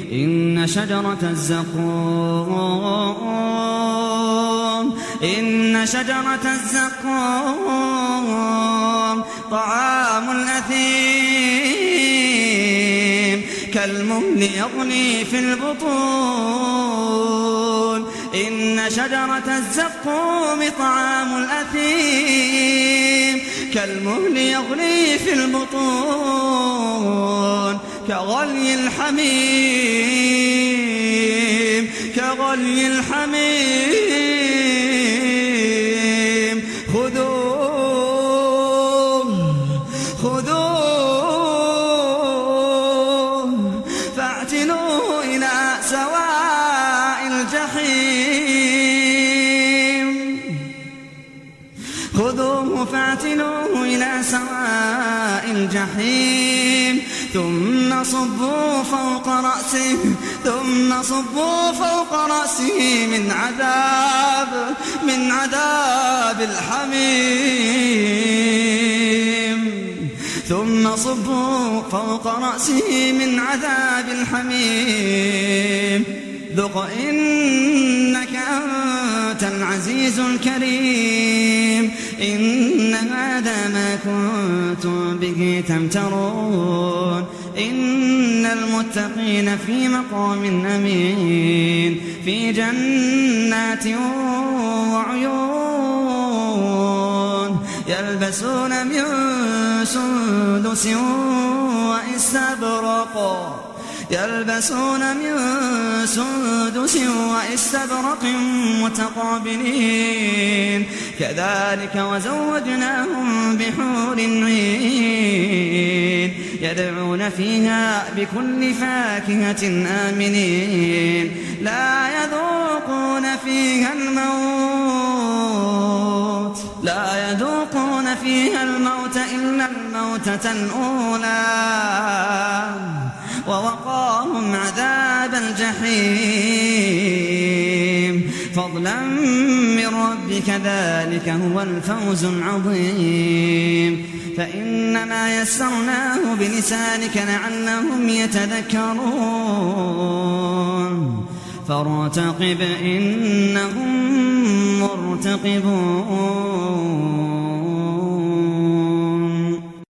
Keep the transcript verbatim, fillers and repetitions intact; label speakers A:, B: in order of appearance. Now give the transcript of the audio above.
A: إن شجرة الزقوم إن شجرة الزقوم طعام الأثيم كالمهل يغلي في البطون إن شجرة الزقوم طعام الأثيم كالمهل يغلي في البطون كغلي الحميم كغلي الحميم خذوه خذوه فاعتلوه إلى سواء الجحيم خذوه فاعتلوه إلى سواء الجحيم ثم صبوا فوق رأسه ثم صبوا فوق رأسه من عذاب من عذاب الحميم ثم صبوا فوق رأسه من عذاب الحميم ذق إنك أنت العزيز الكريم إن هذا ما كنتم به تمترون إن المتقين في مقام أمين في جنات وعيون يلبسون من سندس وإستبرق يلبسون من سندس وإستبرق متقابلين كذلك وزوجناهم بحور عين يدعون فيها بكل فاكهة آمنين لا يذوقون فيها الموت لا يذوقون فيها الموت إلا الموتة الأولى ووقاهم عذاب الجحيم فضلا من ربك ذلك هو الفوز العظيم فإنما يسرناه بلسانك لعلهم يتذكرون فارتقب إنهم مرتقبون